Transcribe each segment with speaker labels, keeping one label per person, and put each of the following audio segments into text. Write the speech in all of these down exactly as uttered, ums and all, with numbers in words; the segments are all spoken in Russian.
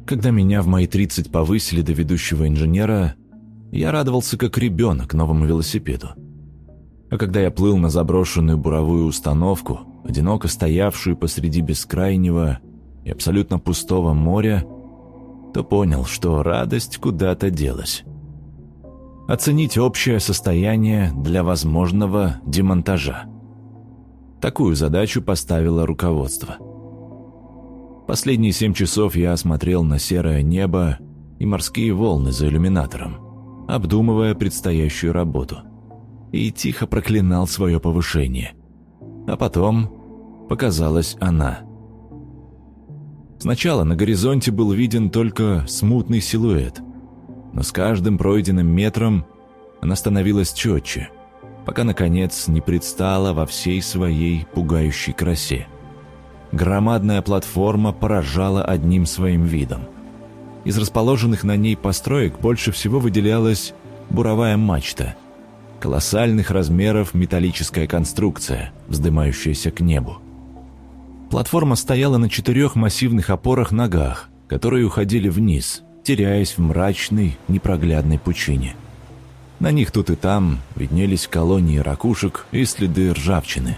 Speaker 1: Когда меня в мои тридцать повысили до ведущего инженера, я радовался как ребенок новому велосипеду. А когда я плыл на заброшенную буровую установку, одиноко стоявшую посреди бескрайнего и абсолютно пустого моря, то понял, что радость куда-то делась. Оценить общее состояние для возможного демонтажа. Такую задачу поставило руководство. Последние семь часов я осмотрел на серое небо и морские волны за иллюминатором, обдумывая предстоящую работу, и тихо проклинал свое повышение. А потом показалась она. Сначала на горизонте был виден только смутный силуэт, но с каждым пройденным метром она становилась четче, пока, наконец, не предстала во всей своей пугающей красе. Громадная платформа поражала одним своим видом. Из расположенных на ней построек больше всего выделялась буровая мачта, колоссальных размеров металлическая конструкция, вздымающаяся к небу. Платформа стояла на четырех массивных опорах-ногах, которые уходили вниз, теряясь в мрачной, непроглядной пучине. На них тут и там виднелись колонии ракушек и следы ржавчины.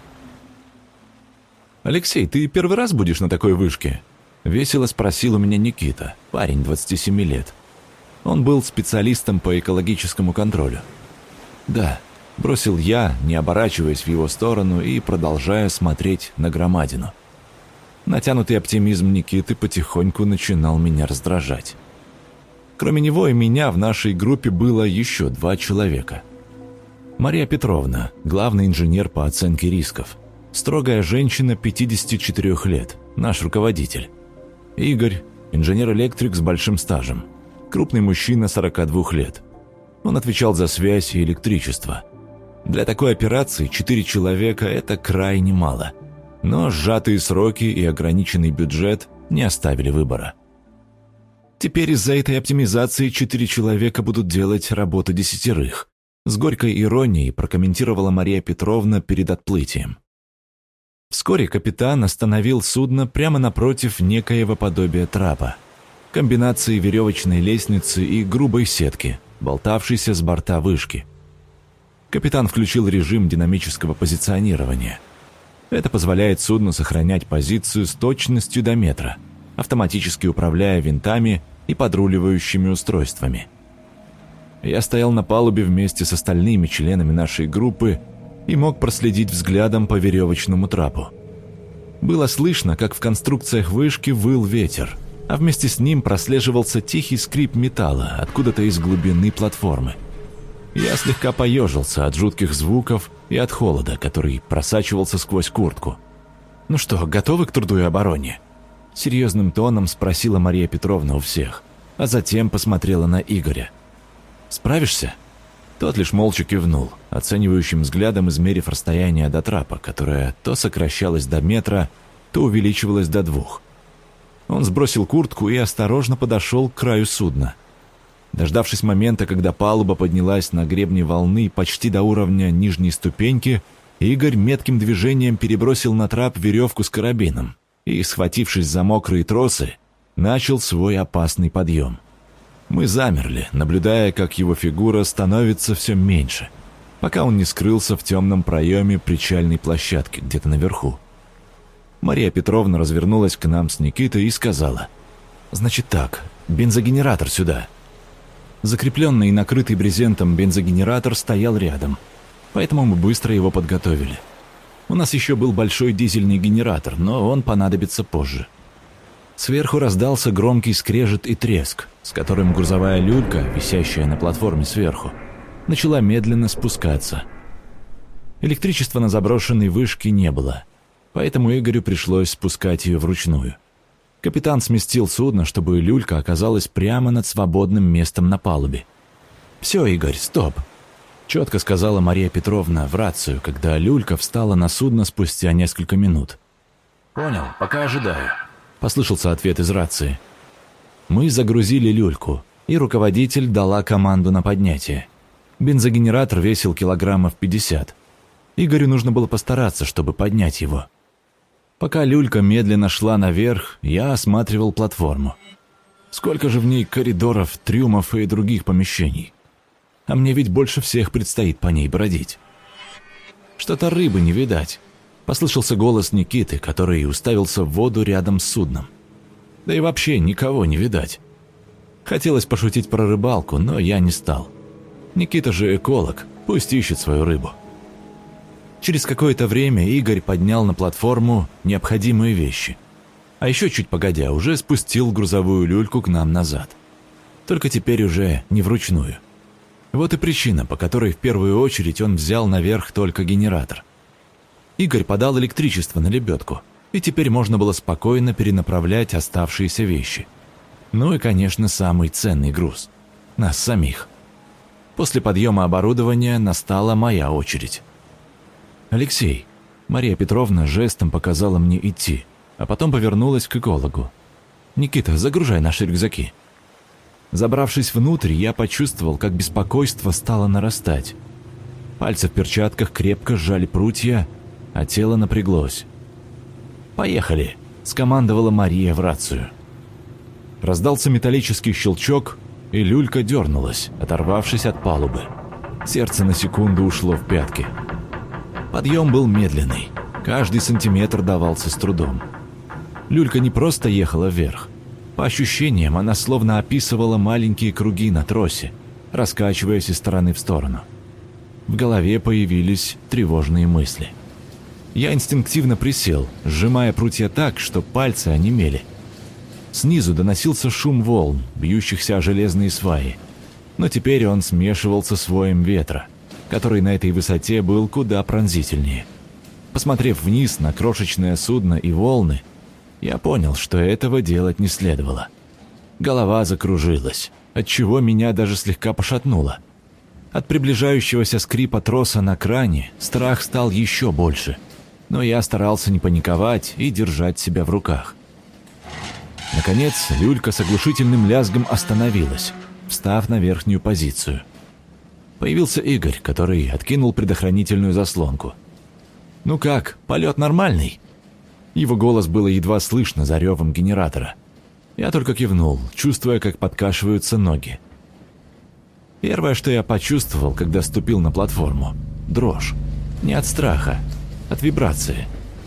Speaker 1: «Алексей, ты первый раз будешь на такой вышке?» — весело спросил у меня Никита, парень двадцати семи лет. Он был специалистом по экологическому контролю. «Да», — бросил я, не оборачиваясь в его сторону и продолжая смотреть на громадину. Натянутый оптимизм Никиты потихоньку начинал меня раздражать. Кроме него и меня в нашей группе было еще два человека. Мария Петровна, главный инженер по оценке рисков. Строгая женщина пятидесяти четырёх лет, наш руководитель. Игорь, инженер-электрик с большим стажем. Крупный мужчина сорока двух лет. Он отвечал за связь и электричество. Для такой операции четыре человека – это крайне мало. Но сжатые сроки и ограниченный бюджет не оставили выбора. Теперь из-за этой оптимизации четыре человека будут делать работу десятерых. С горькой иронией прокомментировала Мария Петровна перед отплытием. Вскоре капитан остановил судно прямо напротив некоего подобия трапа, комбинации веревочной лестницы и грубой сетки, болтавшейся с борта вышки. Капитан включил режим динамического позиционирования. Это позволяет судну сохранять позицию с точностью до метра, автоматически управляя винтами и подруливающими устройствами. Я стоял на палубе вместе с остальными членами нашей группы и мог проследить взглядом по веревочному трапу. Было слышно, как в конструкциях вышки выл ветер, а вместе с ним прослеживался тихий скрип металла откуда-то из глубины платформы. Я слегка поежился от жутких звуков и от холода, который просачивался сквозь куртку. «Ну что, готовы к труду и обороне?» Серьезным тоном спросила Мария Петровна у всех, а затем посмотрела на Игоря. «Справишься?» Тот лишь молча кивнул, оценивающим взглядом измерив расстояние до трапа, которое то сокращалось до метра, то увеличивалось до двух. Он сбросил куртку и осторожно подошел к краю судна. Дождавшись момента, когда палуба поднялась на гребне волны почти до уровня нижней ступеньки, Игорь метким движением перебросил на трап веревку с карабином и, схватившись за мокрые тросы, начал свой опасный подъем. Мы замерли, наблюдая, как его фигура становится все меньше, пока он не скрылся в темном проеме причальной площадки где-то наверху. Мария Петровна развернулась к нам с Никитой и сказала: «Значит так, бензогенератор сюда». Закрепленный и накрытый брезентом бензогенератор стоял рядом, поэтому мы быстро его подготовили. У нас еще был большой дизельный генератор, но он понадобится позже. Сверху раздался громкий скрежет и треск, с которым грузовая люлька, висящая на платформе сверху, начала медленно спускаться. Электричества на заброшенной вышке не было, поэтому Игорю пришлось спускать ее вручную. Капитан сместил судно, чтобы люлька оказалась прямо над свободным местом на палубе. «Все, Игорь, стоп!» — четко сказала Мария Петровна в рацию, когда люлька встала на судно спустя несколько минут. «Понял, пока ожидаю», — послышался ответ из рации. Мы загрузили люльку, и руководитель дала команду на поднятие. Бензогенератор весил килограммов пятьдесят. Игорю нужно было постараться, чтобы поднять его. Пока люлька медленно шла наверх, я осматривал платформу. Сколько же в ней коридоров, трюмов и других помещений. А мне ведь больше всех предстоит по ней бродить. Что-то рыбы не видать. Послышался голос Никиты, который уставился в воду рядом с судном. Да и вообще никого не видать. Хотелось пошутить про рыбалку, но я не стал. Никита же эколог, пусть ищет свою рыбу. Через какое-то время Игорь поднял на платформу необходимые вещи. А еще чуть погодя, уже спустил грузовую люльку к нам назад. Только теперь уже не вручную. Вот и причина, по которой в первую очередь он взял наверх только генератор. Игорь подал электричество на лебедку, и теперь можно было спокойно перенаправлять оставшиеся вещи. Ну и, конечно, самый ценный груз – нас самих. После подъема оборудования настала моя очередь. «Алексей», – Мария Петровна жестом показала мне идти, а потом повернулась к экологу. «Никита, загружай наши рюкзаки». Забравшись внутрь, я почувствовал, как беспокойство стало нарастать. Пальцы в перчатках крепко сжали прутья, а тело напряглось. «Поехали», – скомандовала Мария в рацию. Раздался металлический щелчок, и люлька дернулась, оторвавшись от палубы. Сердце на секунду ушло в пятки. Подъем был медленный, каждый сантиметр давался с трудом. Люлька не просто ехала вверх. По ощущениям, она словно описывала маленькие круги на тросе, раскачиваясь из стороны в сторону. В голове появились тревожные мысли. Я инстинктивно присел, сжимая прутья так, что пальцы онемели. Снизу доносился шум волн, бьющихся о железные сваи. Но теперь он смешивался с воем ветра, который на этой высоте был куда пронзительнее. Посмотрев вниз на крошечное судно и волны, я понял, что этого делать не следовало. Голова закружилась, отчего меня даже слегка пошатнуло. От приближающегося скрипа троса на кране страх стал еще больше, но я старался не паниковать и держать себя в руках. Наконец, люлька с оглушительным лязгом остановилась, встав на верхнюю позицию. Появился Игорь, который откинул предохранительную заслонку. «Ну как, полет нормальный?» Его голос было едва слышно за ревом генератора. Я только кивнул, чувствуя, как подкашиваются ноги. Первое, что я почувствовал, когда ступил на платформу – дрожь. Не от страха, от вибрации.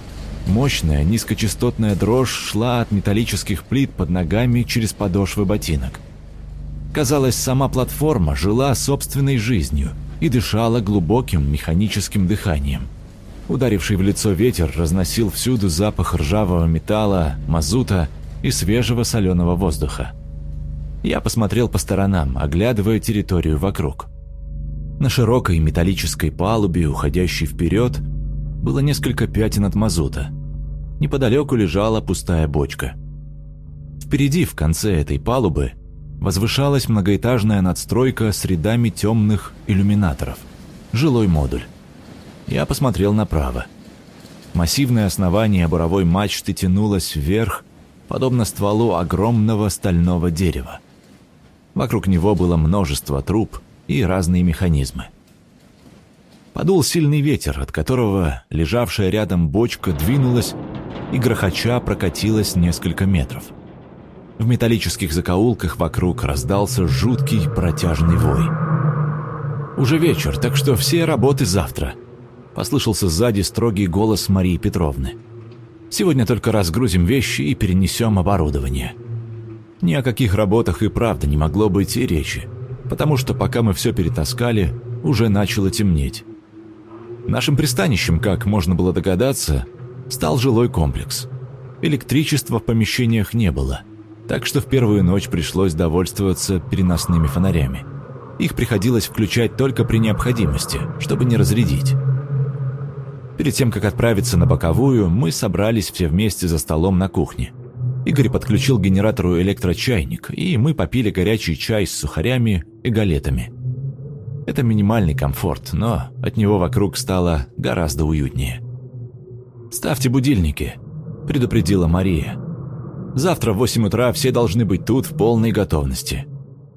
Speaker 1: Мощная низкочастотная дрожь шла от металлических плит под ногами через подошвы ботинок. Казалось, сама платформа жила собственной жизнью и дышала глубоким механическим дыханием. Ударивший в лицо ветер разносил всюду запах ржавого металла, мазута и свежего соленого воздуха. Я посмотрел по сторонам, оглядывая территорию вокруг. На широкой металлической палубе, уходящей вперед, было несколько пятен от мазута. Неподалеку лежала пустая бочка. Впереди, в конце этой палубы, возвышалась многоэтажная надстройка с рядами темных иллюминаторов. Жилой модуль. Я посмотрел направо. Массивное основание буровой мачты тянулось вверх, подобно стволу огромного стального дерева. Вокруг него было множество труб и разные механизмы. Подул сильный ветер, от которого лежавшая рядом бочка двинулась и грохоча прокатилась несколько метров. В металлических закоулках вокруг раздался жуткий протяжный вой. «Уже вечер, так что все работы завтра», — послышался сзади строгий голос Марии Петровны. «Сегодня только разгрузим вещи и перенесем оборудование». Ни о каких работах и правда не могло быть и речи, потому что пока мы все перетаскали, уже начало темнеть. Нашим пристанищем, как можно было догадаться, стал жилой комплекс. Электричества в помещениях не было, так что в первую ночь пришлось довольствоваться переносными фонарями. Их приходилось включать только при необходимости, чтобы не разрядить. Перед тем, как отправиться на боковую, мы собрались все вместе за столом на кухне. Игорь подключил к генератору электрочайник, и мы попили горячий чай с сухарями и галетами. Это минимальный комфорт, но от него вокруг стало гораздо уютнее. «Ставьте будильники», – предупредила Мария. «Завтра в восемь утра все должны быть тут в полной готовности».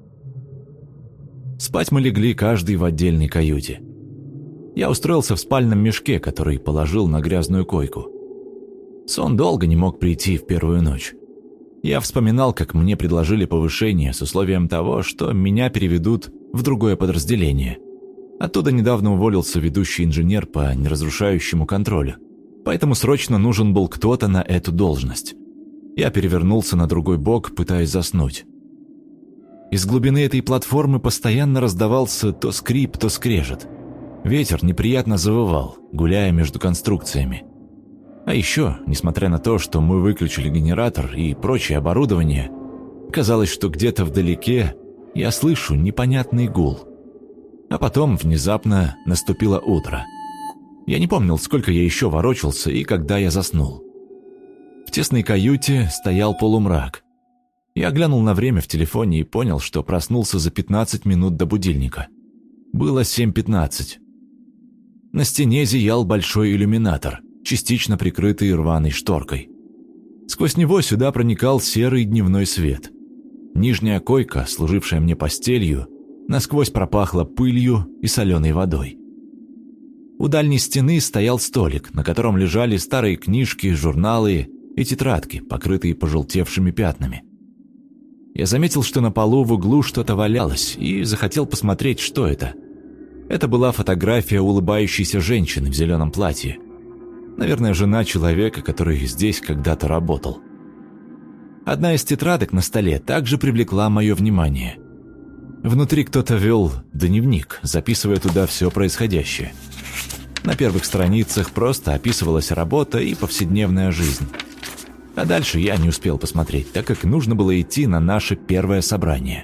Speaker 1: Спать мы легли каждый в отдельной каюте. Я устроился в спальном мешке, который положил на грязную койку. Сон долго не мог прийти в первую ночь. Я вспоминал, как мне предложили повышение с условием того, что меня переведут в другое подразделение. Оттуда недавно уволился ведущий инженер по неразрушающему контролю, поэтому срочно нужен был кто-то на эту должность. Я перевернулся на другой бок, пытаясь заснуть. Из глубины этой платформы постоянно раздавался то скрип, то скрежет. Ветер неприятно завывал, гуляя между конструкциями. А еще, несмотря на то, что мы выключили генератор и прочее оборудование, казалось, что где-то вдалеке я слышу непонятный гул. А потом внезапно наступило утро. Я не помнил, сколько я еще ворочался и когда я заснул. В тесной каюте стоял полумрак. Я глянул на время в телефоне и понял, что проснулся за пятнадцать минут до будильника. Было семь пятнадцать. На стене зиял большой иллюминатор, частично прикрытый рваной шторкой. Сквозь него сюда проникал серый дневной свет. Нижняя койка, служившая мне постелью, насквозь пропахла пылью и соленой водой. У дальней стены стоял столик, на котором лежали старые книжки, журналы и тетрадки, покрытые пожелтевшими пятнами. Я заметил, что на полу в углу что-то валялось, и захотел посмотреть, что это. Это была фотография улыбающейся женщины в зеленом платье. Наверное, жена человека, который здесь когда-то работал. Одна из тетрадок на столе также привлекла мое внимание. Внутри кто-то вел дневник, записывая туда все происходящее. На первых страницах просто описывалась работа и повседневная жизнь. А дальше я не успел посмотреть, так как нужно было идти на наше первое собрание.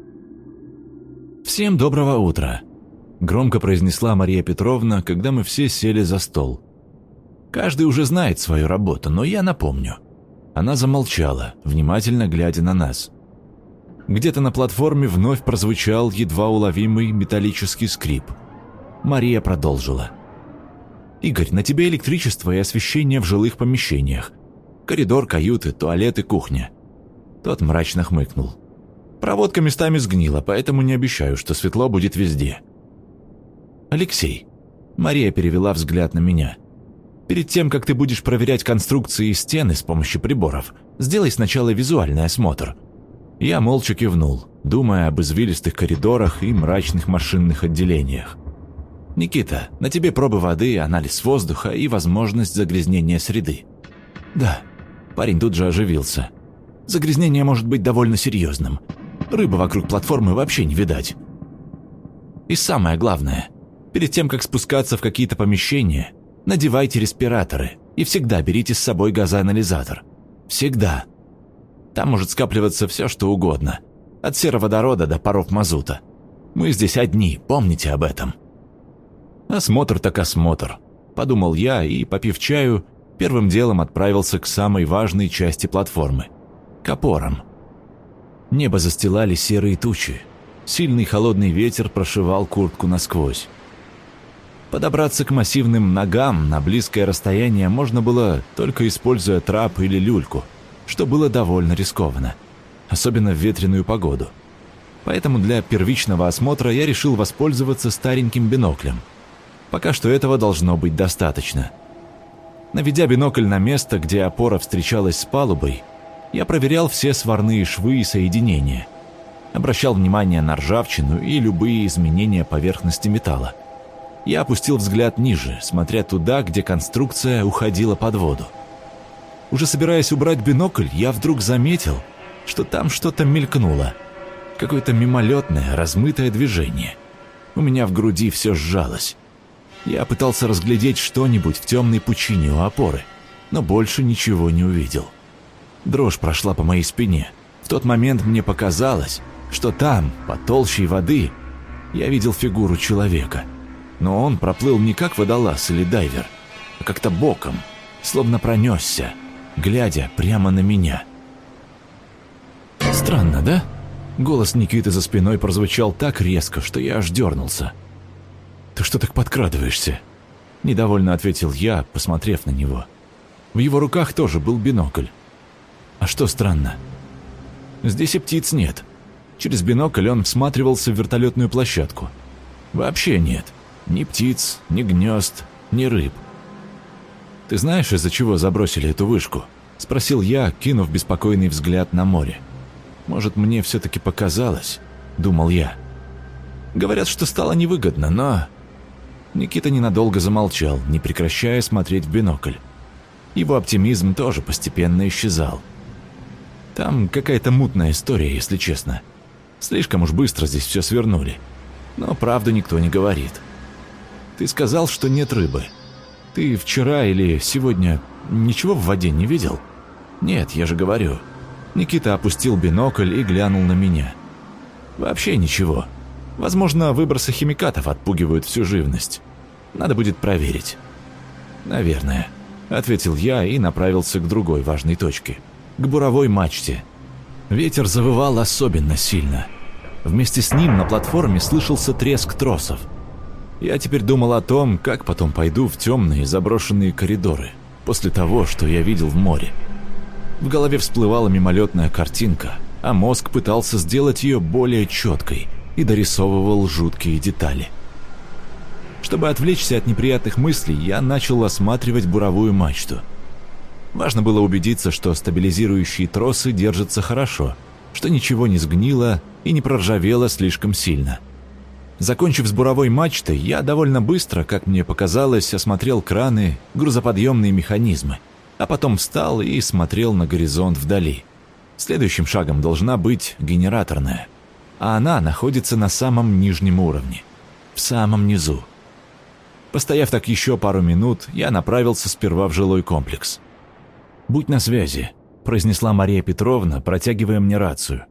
Speaker 1: «Всем доброго утра», – громко произнесла Мария Петровна, когда мы все сели за стол. Каждый уже знает свою работу, но я напомню. Она замолчала, внимательно глядя на нас. Где-то на платформе вновь прозвучал едва уловимый металлический скрип. Мария продолжила. «Игорь, на тебе электричество и освещение в жилых помещениях. Коридор, каюты, туалет и кухня». Тот мрачно хмыкнул. «Проводка местами сгнила, поэтому не обещаю, что светло будет везде». «Алексей», — Мария перевела взгляд на меня, — «перед тем, как ты будешь проверять конструкции и стены с помощью приборов, сделай сначала визуальный осмотр». Я молча кивнул, думая об извилистых коридорах и мрачных машинных отделениях. «Никита, на тебе пробы воды, анализ воздуха и возможность загрязнения среды». «Да». Парень тут же оживился. «Загрязнение может быть довольно серьезным. Рыбы вокруг платформы вообще не видать. И самое главное, перед тем, как спускаться в какие-то помещения, надевайте респираторы и всегда берите с собой газоанализатор. Всегда. Там может скапливаться все, что угодно. От сероводорода до паров мазута. Мы здесь одни, помните об этом». «Осмотр так осмотр», – подумал я и, попив чаю, первым делом отправился к самой важной части платформы – к опорам. Небо застилали серые тучи. Сильный холодный ветер прошивал куртку насквозь. Подобраться к массивным ногам на близкое расстояние можно было, только используя трап или люльку, что было довольно рискованно, особенно в ветреную погоду. Поэтому для первичного осмотра я решил воспользоваться стареньким биноклем. Пока что этого должно быть достаточно. Наведя бинокль на место, где опора встречалась с палубой, я проверял все сварные швы и соединения. Обращал внимание на ржавчину и любые изменения поверхности металла. Я опустил взгляд ниже, смотря туда, где конструкция уходила под воду. Уже собираясь убрать бинокль, я вдруг заметил, что там что-то мелькнуло. Какое-то мимолетное, размытое движение. У меня в груди все сжалось. Я пытался разглядеть что-нибудь в темной пучине у опоры, но больше ничего не увидел. Дрожь прошла по моей спине. В тот момент мне показалось, что там, под толщей воды, я видел фигуру человека. Но он проплыл не как водолаз или дайвер, а как-то боком, словно пронесся, глядя прямо на меня. «Странно, да?» Голос Никиты за спиной прозвучал так резко, что я аж дернулся. «Ты что так подкрадываешься?» Недовольно ответил я, посмотрев на него. В его руках тоже был бинокль. «А что странно?» «Здесь и птиц нет». Через бинокль он всматривался в вертолетную площадку. «Вообще нет. Ни птиц, ни гнезд, ни рыб. Ты знаешь, из-за чего забросили эту вышку?» — спросил я, кинув беспокойный взгляд на море. «Может, мне все-таки показалось?» — думал я. Говорят, что стало невыгодно, но... Никита ненадолго замолчал, не прекращая смотреть в бинокль. Его оптимизм тоже постепенно исчезал. Там какая-то мутная история, если честно. Слишком уж быстро здесь все свернули. Но правду никто не говорит. Ты сказал, что нет рыбы. Ты вчера или сегодня ничего в воде не видел? Нет, я же говорю. Никита опустил бинокль и глянул на меня. Вообще ничего. Возможно, выбросы химикатов отпугивают всю живность. Надо будет проверить. Наверное, ответил я и направился к другой важной точке. К буровой мачте. Ветер завывал особенно сильно. Вместе с ним на платформе слышался треск тросов. Я теперь думал о том, как потом пойду в темные заброшенные коридоры, после того, что я видел в море. В голове всплывала мимолетная картинка, а мозг пытался сделать ее более четкой и дорисовывал жуткие детали. Чтобы отвлечься от неприятных мыслей, я начал осматривать буровую мачту. Важно было убедиться, что стабилизирующие тросы держатся хорошо, что ничего не сгнило и не проржавело слишком сильно. Закончив с буровой мачтой, я довольно быстро, как мне показалось, осмотрел краны, грузоподъемные механизмы, а потом встал и смотрел на горизонт вдали. Следующим шагом должна быть генераторная, а она находится на самом нижнем уровне, в самом низу. Постояв так еще пару минут, я направился сперва в жилой комплекс. «Будь на связи», — произнесла Мария Петровна, протягивая мне рацию.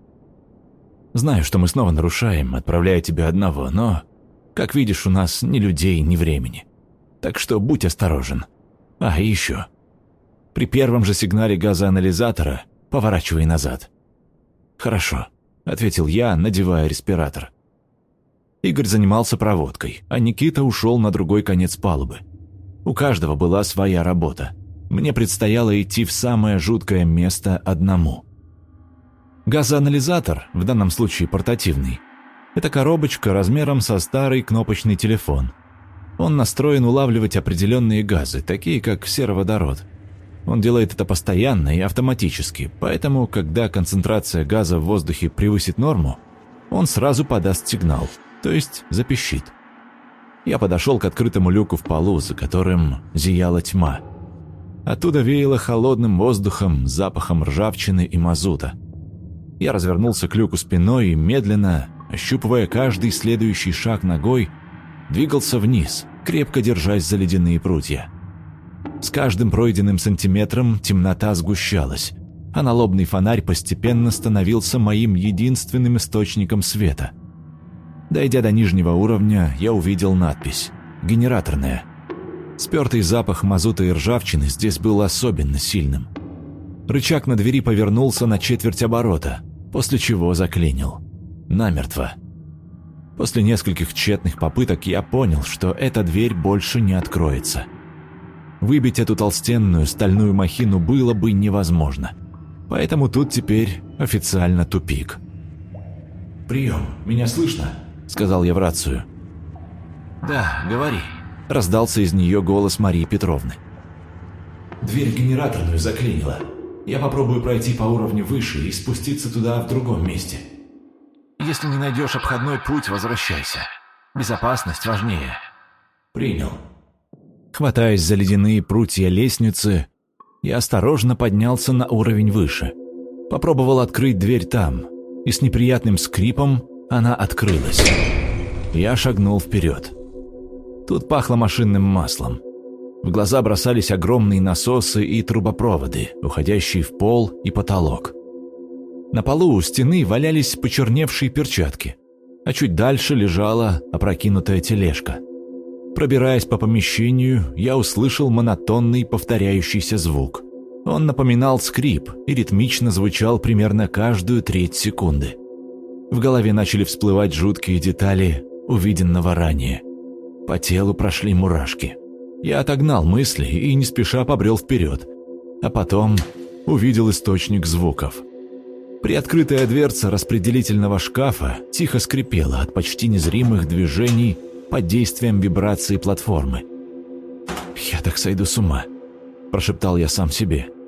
Speaker 1: «Знаю, что мы снова нарушаем, отправляя тебя одного, но, как видишь, у нас ни людей, ни времени. Так что будь осторожен. А, и еще. При первом же сигнале газоанализатора поворачивай назад». «Хорошо», — ответил я, надевая респиратор. Игорь занимался проводкой, а Никита ушел на другой конец палубы. У каждого была своя работа. Мне предстояло идти в самое жуткое место одному. Газоанализатор, в данном случае портативный, это коробочка размером со старый кнопочный телефон. Он настроен улавливать определенные газы, такие как сероводород. Он делает это постоянно и автоматически, поэтому, когда концентрация газа в воздухе превысит норму, он сразу подаст сигнал, то есть запищит. Я подошел к открытому люку в полу, за которым зияла тьма. Оттуда веяло холодным воздухом, запахом ржавчины и мазута. Я развернулся к люку спиной и медленно, ощупывая каждый следующий шаг ногой, двигался вниз, крепко держась за ледяные прутья. С каждым пройденным сантиметром темнота сгущалась, а налобный фонарь постепенно становился моим единственным источником света. Дойдя до нижнего уровня, я увидел надпись «Генераторная». Спертый запах мазута и ржавчины здесь был особенно сильным. Рычаг на двери повернулся на четверть оборота, после чего заклинил. Намертво. После нескольких тщетных попыток я понял, что эта дверь больше не откроется. Выбить эту толстенную стальную махину было бы невозможно. Поэтому тут теперь официально тупик. «Прием, меня слышно?» — сказал я в рацию. «Да, говори», — раздался из нее голос Марии Петровны. «Дверь генераторную заклинила. Я попробую пройти по уровню выше и спуститься туда в другом месте. Если не найдешь обходной путь, возвращайся. Безопасность важнее». «Принял». Хватаясь за ледяные прутья лестницы, я осторожно поднялся на уровень выше. Попробовал открыть дверь там, и с неприятным скрипом она открылась. Я шагнул вперед. Тут пахло машинным маслом. В глаза бросались огромные насосы и трубопроводы, уходящие в пол и потолок. На полу у стены валялись почерневшие перчатки, а чуть дальше лежала опрокинутая тележка. Пробираясь по помещению, я услышал монотонный повторяющийся звук. Он напоминал скрип и ритмично звучал примерно каждую треть секунды. В голове начали всплывать жуткие детали увиденного ранее. По телу прошли мурашки. Я отогнал мысли и не спеша побрел вперед, а потом увидел источник звуков. Приоткрытая дверца распределительного шкафа тихо скрипела от почти незримых движений под действием вибрации платформы. «Я так сойду с ума», – прошептал я сам себе.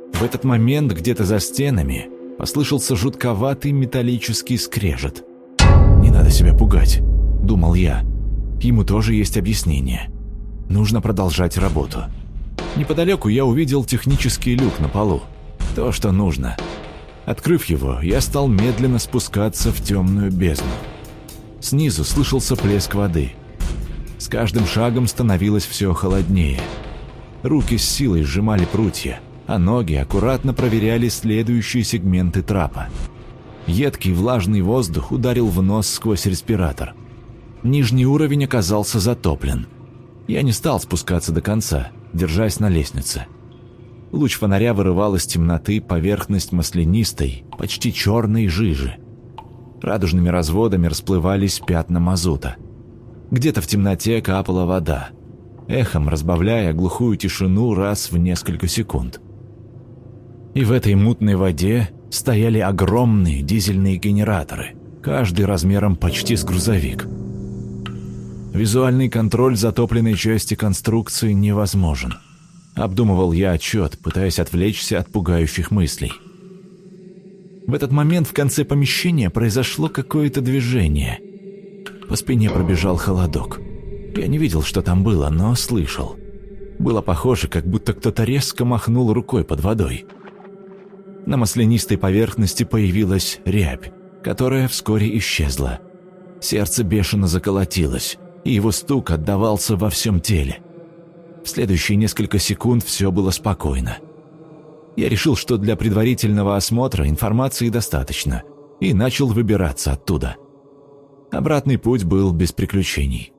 Speaker 1: В этот момент где-то за стенами послышался жутковатый металлический скрежет. «Не надо себя пугать», — думал я. «Ему тоже есть объяснение. Нужно продолжать работу». Неподалеку я увидел технический люк на полу. То, что нужно. Открыв его, я стал медленно спускаться в темную бездну. Снизу слышался плеск воды. С каждым шагом становилось все холоднее. Руки с силой сжимали прутья, а ноги аккуратно проверяли следующие сегменты трапа. Едкий влажный воздух ударил в нос сквозь респиратор. Нижний уровень оказался затоплен. Я не стал спускаться до конца, держась на лестнице. Луч фонаря вырывал из темноты поверхность маслянистой, почти черной жижи. Радужными разводами расплывались пятна мазута. Где-то в темноте капала вода, эхом разбавляя глухую тишину раз в несколько секунд. И в этой мутной воде стояли огромные дизельные генераторы, каждый размером почти с грузовик. Визуальный контроль затопленной части конструкции невозможен. Обдумывал я отчет, пытаясь отвлечься от пугающих мыслей. В этот момент в конце помещения произошло какое-то движение. По спине пробежал холодок. Я не видел, что там было, но слышал. Было похоже, как будто кто-то резко махнул рукой под водой. На маслянистой поверхности появилась рябь, которая вскоре исчезла. Сердце бешено заколотилось, и его стук отдавался во всем теле. В следующие несколько секунд все было спокойно. Я решил, что для предварительного осмотра информации достаточно, и начал выбираться оттуда. Обратный путь был без приключений.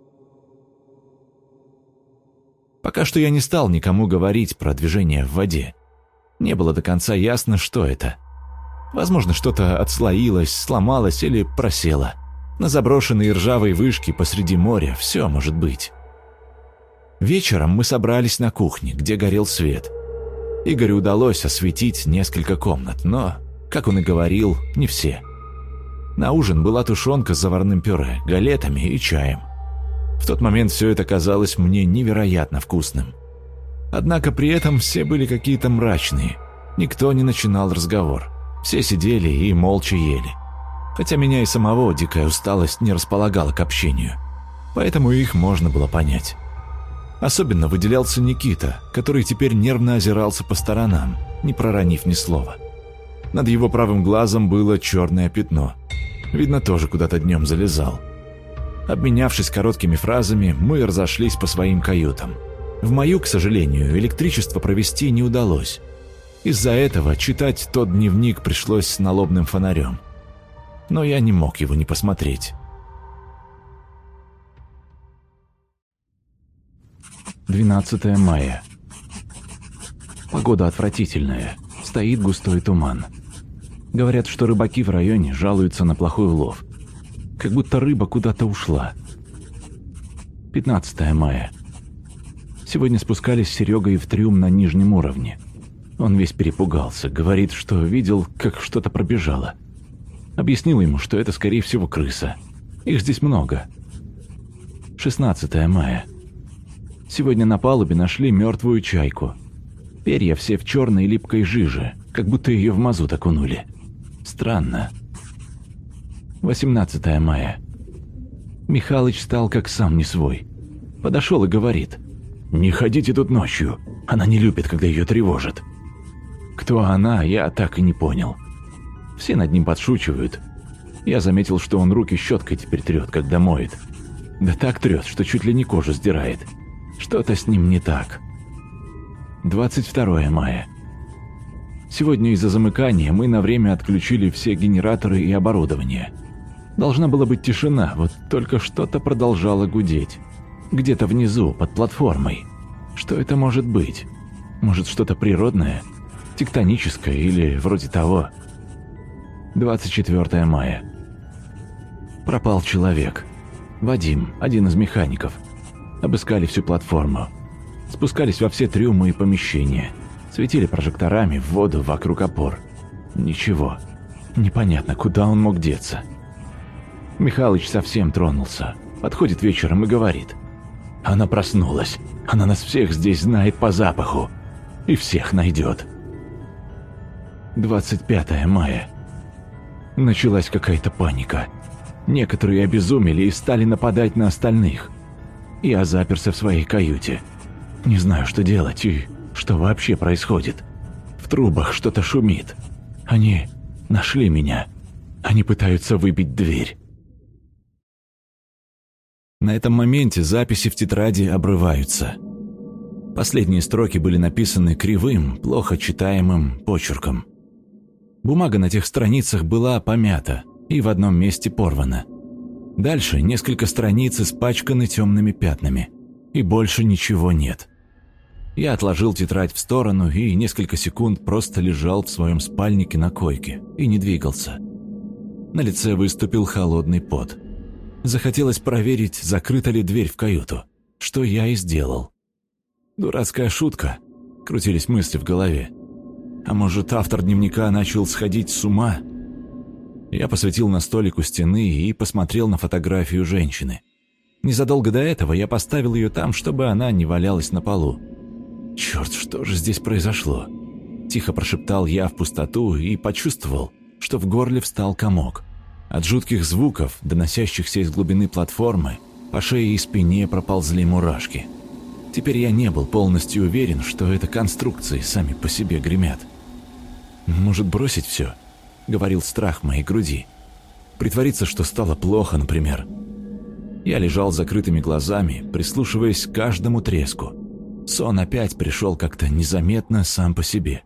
Speaker 1: Пока что я не стал никому говорить про движение в воде. Не было до конца ясно, что это. Возможно, что-то отслоилось, сломалось или просело. На заброшенной ржавой вышке посреди моря все может быть. Вечером мы собрались на кухне, где горел свет. Игорю удалось осветить несколько комнат, но, как он и говорил, не все. На ужин была тушенка с заварным пюре, галетами и чаем. В тот момент все это казалось мне невероятно вкусным. Однако при этом все были какие-то мрачные. Никто не начинал разговор. Все сидели и молча ели. Хотя меня и самого дикая усталость не располагала к общению. Поэтому их можно было понять. Особенно выделялся Никита, который теперь нервно озирался по сторонам, не проронив ни слова. Над его правым глазом было черное пятно. Видно, тоже куда-то днем залезал. Обменявшись короткими фразами, мы разошлись по своим каютам. В мою, к сожалению, электричество провести не удалось. Из-за этого читать тот дневник пришлось с налобным фонарем. Но я не мог его не посмотреть. двенадцатое мая. Погода отвратительная, стоит густой туман. Говорят, что рыбаки в районе жалуются на плохой улов. Как будто рыба куда-то ушла. пятнадцатое мая. Сегодня спускались с Серегой в трюм на нижнем уровне. Он весь перепугался, говорит, что видел, как что-то пробежало. Объяснил ему, что это, скорее всего, крыса. Их здесь много. шестнадцатое мая. Сегодня на палубе нашли мертвую чайку. Перья все в черной липкой жиже, как будто ее в мазут окунули. Странно. восемнадцатое мая. Михалыч стал как сам не свой. Подошел и говорит: «Не ходите тут ночью, она не любит, когда ее тревожат». Кто она, я так и не понял. Все над ним подшучивают. Я заметил, что он руки щеткой теперь трет, когда моет. Да так трет, что чуть ли не кожу сдирает. Что-то с ним не так. двадцать второе мая. Сегодня из-за замыкания мы на время отключили все генераторы и оборудование. Должна была быть тишина, вот только что-то продолжало гудеть. Где-то внизу, под платформой. Что это может быть? Может, что-то природное? Тектоническое или вроде того? двадцать четвёртое мая. Пропал человек. Вадим, один из механиков. Обыскали всю платформу. Спускались во все трюмы и помещения. Светили прожекторами в воду вокруг опор. Ничего. Непонятно, куда он мог деться. Михалыч совсем тронулся. Подходит вечером и говорит: «Она проснулась. Она нас всех здесь знает по запаху. И всех найдет». двадцать пятое мая. Началась какая-то паника. Некоторые обезумели и стали нападать на остальных. Я заперся в своей каюте. Не знаю, что делать и что вообще происходит. В трубах что-то шумит. Они нашли меня. Они пытаются выбить дверь. На этом моменте записи в тетради обрываются. Последние строки были написаны кривым, плохо читаемым почерком. Бумага на тех страницах была помята и в одном месте порвана. Дальше несколько страниц испачканы темными пятнами, и больше ничего нет. Я отложил тетрадь в сторону и несколько секунд просто лежал в своем спальнике на койке и не двигался. На лице выступил холодный пот. Захотелось проверить, закрыта ли дверь в каюту, что я и сделал. Дурацкая шутка, крутились мысли в голове. А может, автор дневника начал сходить с ума? Я посветил на столик у стены и посмотрел на фотографию женщины. Незадолго до этого я поставил ее там, чтобы она не валялась на полу. «Черт, что же здесь произошло?» Тихо прошептал я в пустоту и почувствовал, что в горле встал комок. От жутких звуков, доносящихся из глубины платформы, по шее и спине проползли мурашки. Теперь я не был полностью уверен, что это конструкции сами по себе гремят. «Может, бросить все?» — говорил страх в моей груди. «Притвориться, что стало плохо, например». Я лежал с закрытыми глазами, прислушиваясь к каждому треску. Сон опять пришел как-то незаметно сам по себе.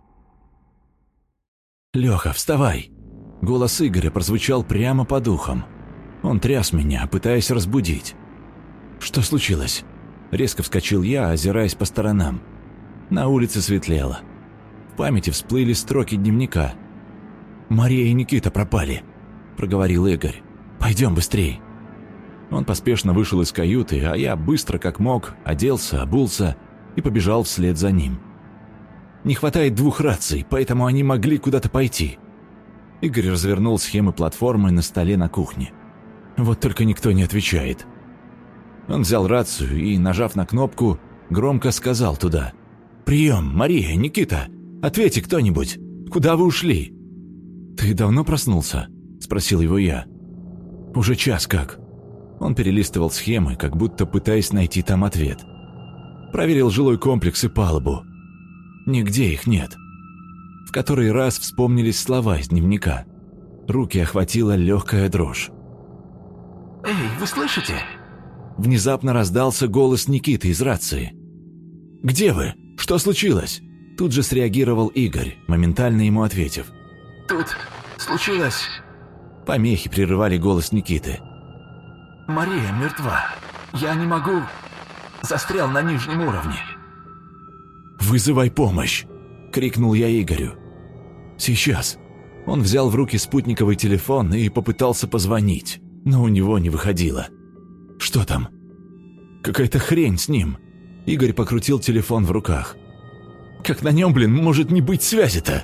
Speaker 1: «Леха, вставай!» Голос Игоря прозвучал прямо по духам. Он тряс меня, пытаясь разбудить. «Что случилось?» Резко вскочил я, озираясь по сторонам. На улице светлело. В памяти всплыли строки дневника. «Мария и Никита пропали», — проговорил Игорь. «Пойдем быстрей». Он поспешно вышел из каюты, а я быстро, как мог, оделся, обулся и побежал вслед за ним. «Не хватает двух раций, поэтому они могли куда-то пойти». Игорь развернул схемы платформы на столе на кухне. Вот только никто не отвечает. Он взял рацию и, нажав на кнопку, громко сказал туда: «Прием, Мария, Никита! Ответьте кто-нибудь! Куда вы ушли?» «Ты давно проснулся?» – спросил его я. «Уже час как». Он перелистывал схемы, как будто пытаясь найти там ответ. Проверил жилой комплекс и палубу. Нигде их нет. В который раз вспомнились слова из дневника. Руки охватила легкая дрожь.
Speaker 2: «Эй, вы слышите?»
Speaker 1: Внезапно раздался голос Никиты из рации. «Где вы? Что случилось?» Тут же среагировал Игорь, моментально ему ответив.
Speaker 2: «Тут случилось...»
Speaker 1: Помехи прерывали голос Никиты.
Speaker 2: «Мария мертва. Я не могу... Застрял на нижнем уровне».
Speaker 1: «Вызывай помощь!» — крикнул я Игорю. «Сейчас». Он взял в руки спутниковый телефон и попытался позвонить, но у него не выходило. «Что там?» «Какая-то хрень с ним». Игорь покрутил телефон в руках. «Как на нем, блин, может не быть связи-то?»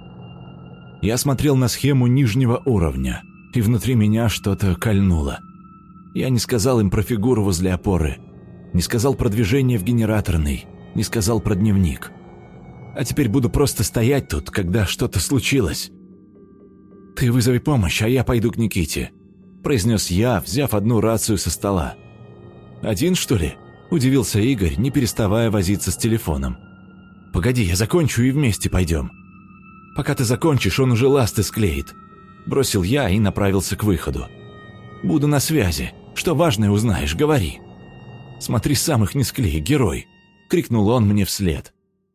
Speaker 1: Я смотрел на схему нижнего уровня, и внутри меня что-то кольнуло. Я не сказал им про фигуру возле опоры, не сказал про движение в генераторной, не сказал про дневник. А теперь буду просто стоять тут, когда что-то случилось. «Ты вызови помощь, а я пойду к Никите», – произнес я, взяв одну рацию со стола. «Один, что ли?» – удивился Игорь, не переставая возиться с телефоном. «Погоди, я закончу и вместе пойдем». «Пока ты закончишь, он уже ласты склеит», – бросил я и направился к выходу. «Буду на связи. Что важное узнаешь, говори». «Смотри, сам их не склей, герой», – крикнул он мне вслед.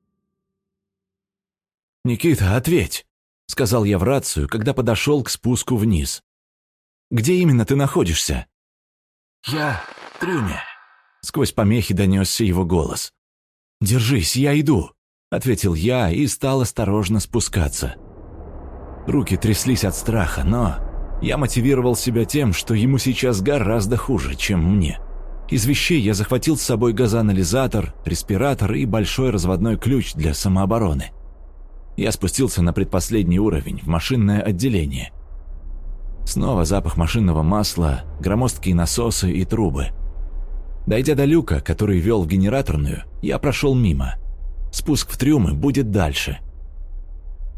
Speaker 1: «Никита, ответь», — сказал я в рацию, когда подошел к спуску вниз. «Где именно ты находишься?»
Speaker 2: «Я в трюме»,
Speaker 1: — сквозь помехи донесся его голос. «Держись, я иду», — ответил я и стал осторожно спускаться. Руки тряслись от страха, но я мотивировал себя тем, что ему сейчас гораздо хуже, чем мне. Из вещей я захватил с собой газоанализатор, респиратор и большой разводной ключ для самообороны. Я спустился на предпоследний уровень, в машинное отделение. Снова запах машинного масла, громоздкие насосы и трубы. Дойдя до люка, который вел в генераторную, я прошел мимо. Спуск в трюмы будет дальше.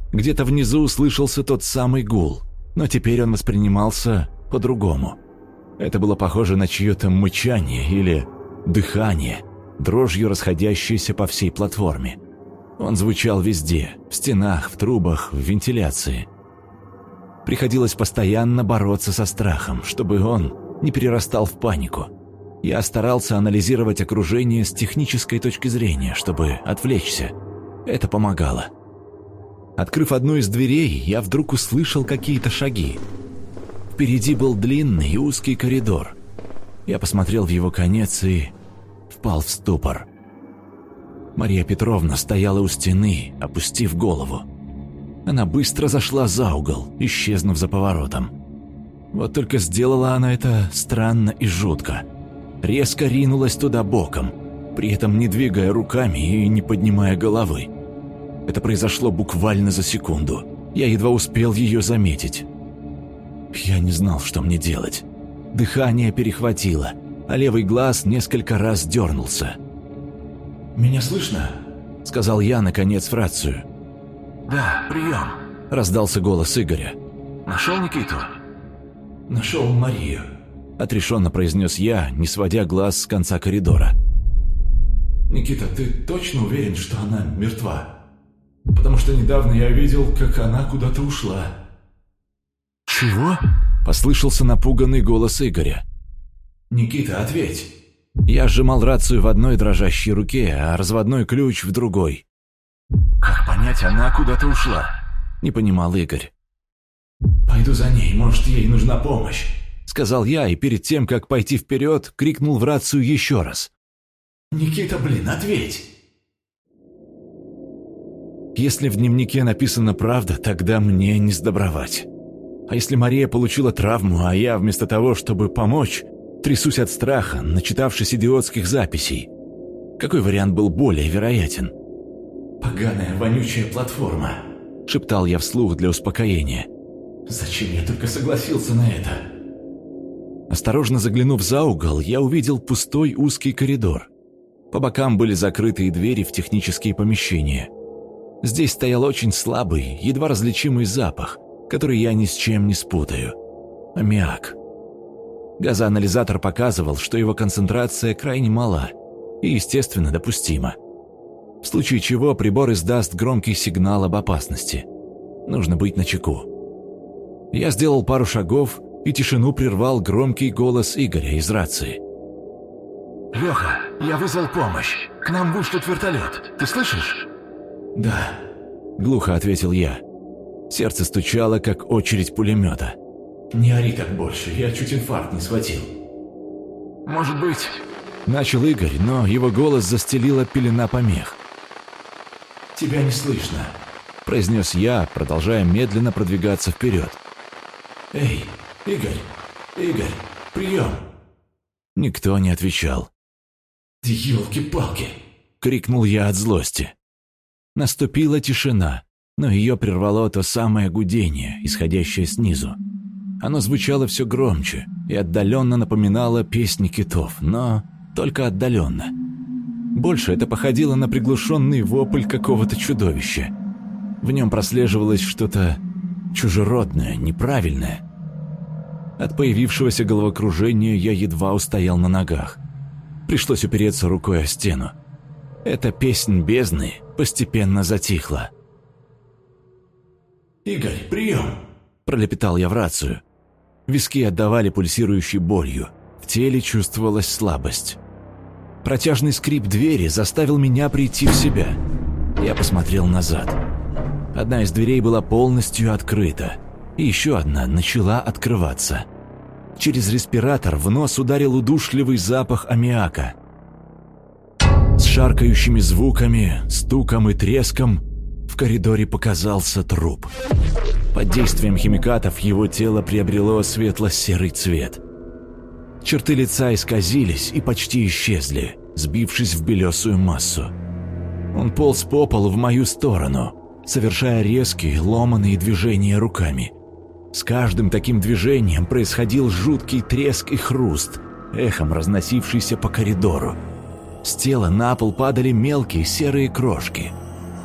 Speaker 1: Где-то внизу слышался тот самый гул, но теперь он воспринимался по-другому. Это было похоже на чье-то мычание или дыхание, дрожью расходящееся по всей платформе. Он звучал везде – в стенах, в трубах, в вентиляции. Приходилось постоянно бороться со страхом, чтобы он не перерастал в панику. Я старался анализировать окружение с технической точки зрения, чтобы отвлечься. Это помогало. Открыв одну из дверей, я вдруг услышал какие-то шаги. Впереди был длинный и узкий коридор. Я посмотрел в его конец и впал в ступор. Мария Петровна стояла у стены, опустив голову. Она быстро зашла за угол, исчезнув за поворотом. Вот только сделала она это странно и жутко. Резко ринулась туда боком, при этом не двигая руками и не поднимая головы. Это произошло буквально за секунду. Я едва успел ее заметить. Я не знал, что мне делать. Дыхание перехватило, а левый глаз несколько раз дернулся.
Speaker 2: «Меня слышно?»
Speaker 1: — сказал я, наконец, в рацию.
Speaker 2: «Да, прием»,
Speaker 1: — раздался голос Игоря.
Speaker 2: «Нашел Никиту?»
Speaker 1: «Нашел Марию», — отрешенно произнес я, не сводя глаз с конца коридора.
Speaker 2: «Никита, ты точно уверен, что она мертва? Потому что недавно я видел, как она куда-то ушла».
Speaker 1: «Чего?» — послышался напуганный голос Игоря.
Speaker 2: «Никита, ответь!»
Speaker 1: Я сжимал рацию в одной дрожащей руке, а разводной ключ в другой.
Speaker 2: «Как понять, она куда-то ушла?»
Speaker 1: — не понимал Игорь.
Speaker 2: «Пойду за ней, может, ей нужна помощь»,
Speaker 1: — сказал я, и перед тем, как пойти вперед, крикнул в рацию еще раз.
Speaker 2: «Никита, блин, ответь!»
Speaker 1: Если в дневнике написана правда, тогда мне не сдобровать. А если Мария получила травму, а я вместо того, чтобы помочь, трясусь от страха, начитавшись идиотских записей? Какой вариант был более вероятен?
Speaker 2: «Поганая, вонючая платформа»,
Speaker 1: — шептал я вслух для успокоения.
Speaker 2: «Зачем я только согласился на это?»
Speaker 1: Осторожно заглянув за угол, я увидел пустой узкий коридор. По бокам были закрытые двери в технические помещения. Здесь стоял очень слабый, едва различимый запах, который я ни с чем не спутаю. Аммиак. Газоанализатор показывал, что его концентрация крайне мала и, естественно, допустима. В случае чего прибор издаст громкий сигнал об опасности. Нужно быть начеку. Я сделал пару шагов, и тишину прервал громкий голос Игоря из рации.
Speaker 2: «Леха, я вызвал помощь. К нам вышлют вертолет. Ты слышишь?»
Speaker 1: «Да», — глухо ответил я. Сердце стучало, как очередь пулемета.
Speaker 2: «Не ори так больше, я чуть инфаркт не схватил». «Может быть...»
Speaker 1: — начал Игорь, но его голос застелила пелена помех.
Speaker 2: «Тебя не слышно»,
Speaker 1: — произнес я, продолжая медленно продвигаться вперед.
Speaker 2: «Эй, Игорь, Игорь, прием!»
Speaker 1: Никто не отвечал.
Speaker 2: «Елки-палки!»
Speaker 1: — крикнул я от злости. Наступила тишина, но ее прервало то самое гудение, исходящее снизу. Оно звучало все громче и отдаленно напоминало песни китов, но только отдаленно. Больше это походило на приглушенный вопль какого-то чудовища. В нем прослеживалось что-то чужеродное, неправильное. От появившегося головокружения я едва устоял на ногах. Пришлось упереться рукой о стену. Эта песнь бездны постепенно затихла.
Speaker 2: «Игорь, прием!»
Speaker 1: – пролепетал я в рацию. Виски отдавали пульсирующей болью, в теле чувствовалась слабость. Протяжный скрип двери заставил меня прийти в себя. Я посмотрел назад. Одна из дверей была полностью открыта, и еще одна начала открываться. Через респиратор в нос ударил удушливый запах аммиака. С шаркающими звуками, стуком и треском в коридоре показался труп. Под действием химикатов его тело приобрело светло-серый цвет. Черты лица исказились и почти исчезли, сбившись в белесую массу. Он полз по полу в мою сторону, совершая резкие, ломаные движения руками. С каждым таким движением происходил жуткий треск и хруст, эхом разносившийся по коридору. С тела на пол падали мелкие серые крошки.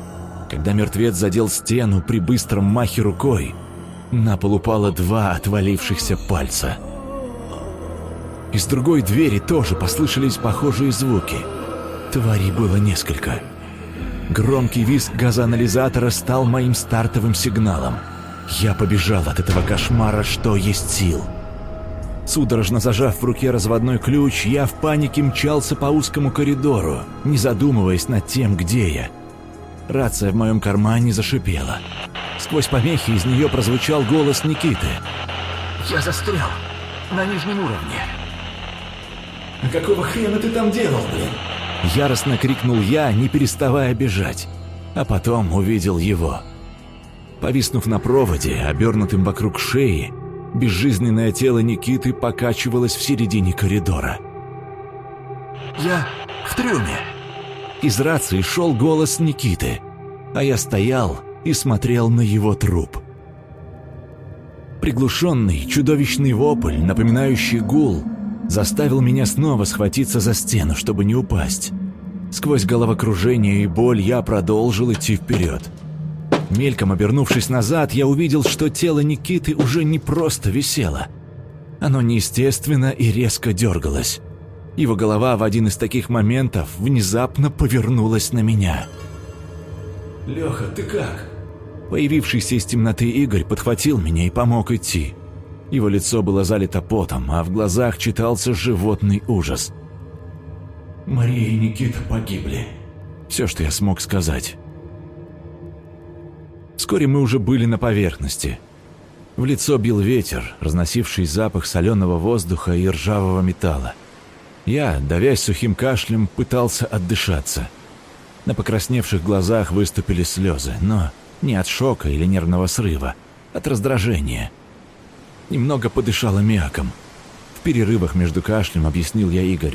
Speaker 1: Когда мертвец задел стену при быстром махе рукой, на пол упало два отвалившихся пальца. Из другой двери тоже послышались похожие звуки. Тварей было несколько. Громкий визг газоанализатора стал моим стартовым сигналом. Я побежал от этого кошмара, что есть сил. Судорожно зажав в руке разводной ключ, я в панике мчался по узкому коридору, не задумываясь над тем, где я. Рация в моем кармане зашипела. Сквозь помехи из нее прозвучал голос Никиты.
Speaker 3: «Я застрял на нижнем уровне».
Speaker 2: «А какого хрена ты там делал, блин?»
Speaker 1: Яростно крикнул я, не переставая бежать. А потом увидел его. Повиснув на проводе, обернутым вокруг шеи, безжизненное тело Никиты покачивалось в середине коридора.
Speaker 3: «Я в трюме».
Speaker 1: Из рации шел голос Никиты, а я стоял и смотрел на его труп. Приглушенный, чудовищный вопль, напоминающий гул, заставил меня снова схватиться за стену, чтобы не упасть. Сквозь головокружение и боль я продолжил идти вперед. Мельком обернувшись назад, я увидел, что тело Никиты уже не просто висело. Оно неестественно и резко дергалось. Его голова в один из таких моментов внезапно повернулась на меня.
Speaker 2: «Леха, ты как?»
Speaker 1: Появившийся из темноты Игорь подхватил меня и помог идти. Его лицо было залито потом, а в глазах читался животный ужас.
Speaker 2: «Мария и Никита погибли».
Speaker 1: Все, что я смог сказать. Вскоре мы уже были на поверхности. В лицо бил ветер, разносивший запах соленого воздуха и ржавого металла. Я, давясь сухим кашлем, пытался отдышаться. На покрасневших глазах выступили слезы, но не от шока или нервного срыва, от раздражения. Немного подышал аммиаком. В перерывах между кашлем объяснил я Игорю.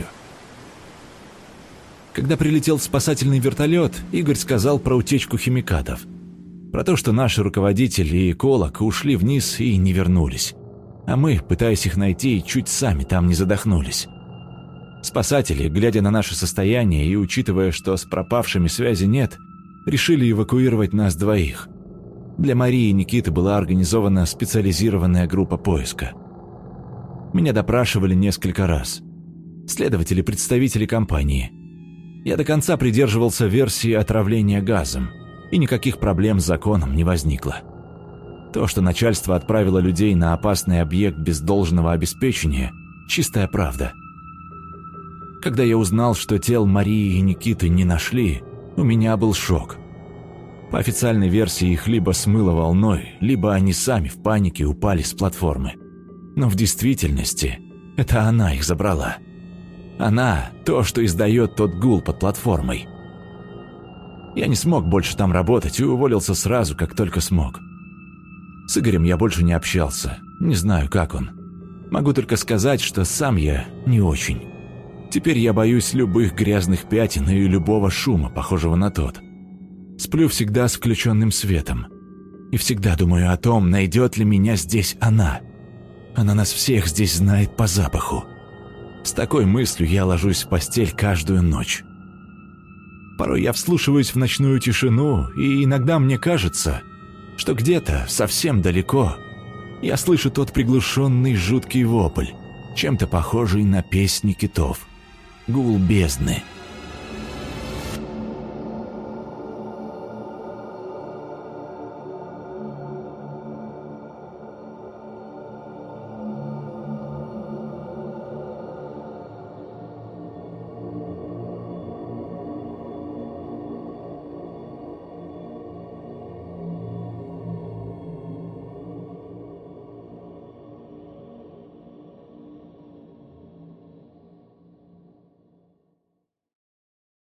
Speaker 1: Когда прилетел спасательный вертолет, Игорь сказал про утечку химикатов. Про то, что наши руководитель и эколог ушли вниз и не вернулись. А мы, пытаясь их найти, чуть сами там не задохнулись. Спасатели, глядя на наше состояние и учитывая, что с пропавшими связи нет, решили эвакуировать нас двоих. Для Марии и Никиты была организована специализированная группа поиска. Меня допрашивали несколько раз. Следователи-представители компании. Я до конца придерживался версии отравления газом, и никаких проблем с законом не возникло. То, что начальство отправило людей на опасный объект без должного обеспечения – чистая правда. Когда я узнал, что тел Марии и Никиты не нашли, у меня был шок. По официальной версии их либо смыло волной, либо они сами в панике упали с платформы. Но в действительности это она их забрала. Она – то, что издает тот гул под платформой. Я не смог больше там работать и уволился сразу, как только смог. С Игорем я больше не общался, не знаю, как он. Могу только сказать, что сам я не очень. Теперь я боюсь любых грязных пятен и любого шума, похожего на тот. Сплю всегда с включенным светом. И всегда думаю о том, найдет ли меня здесь она. Она нас всех здесь знает по запаху. С такой мыслью я ложусь в постель каждую ночь. Порой я вслушиваюсь в ночную тишину, и иногда мне кажется, что где-то, совсем далеко, я слышу тот приглушенный жуткий вопль, чем-то похожий на песни китов. Гул бездны.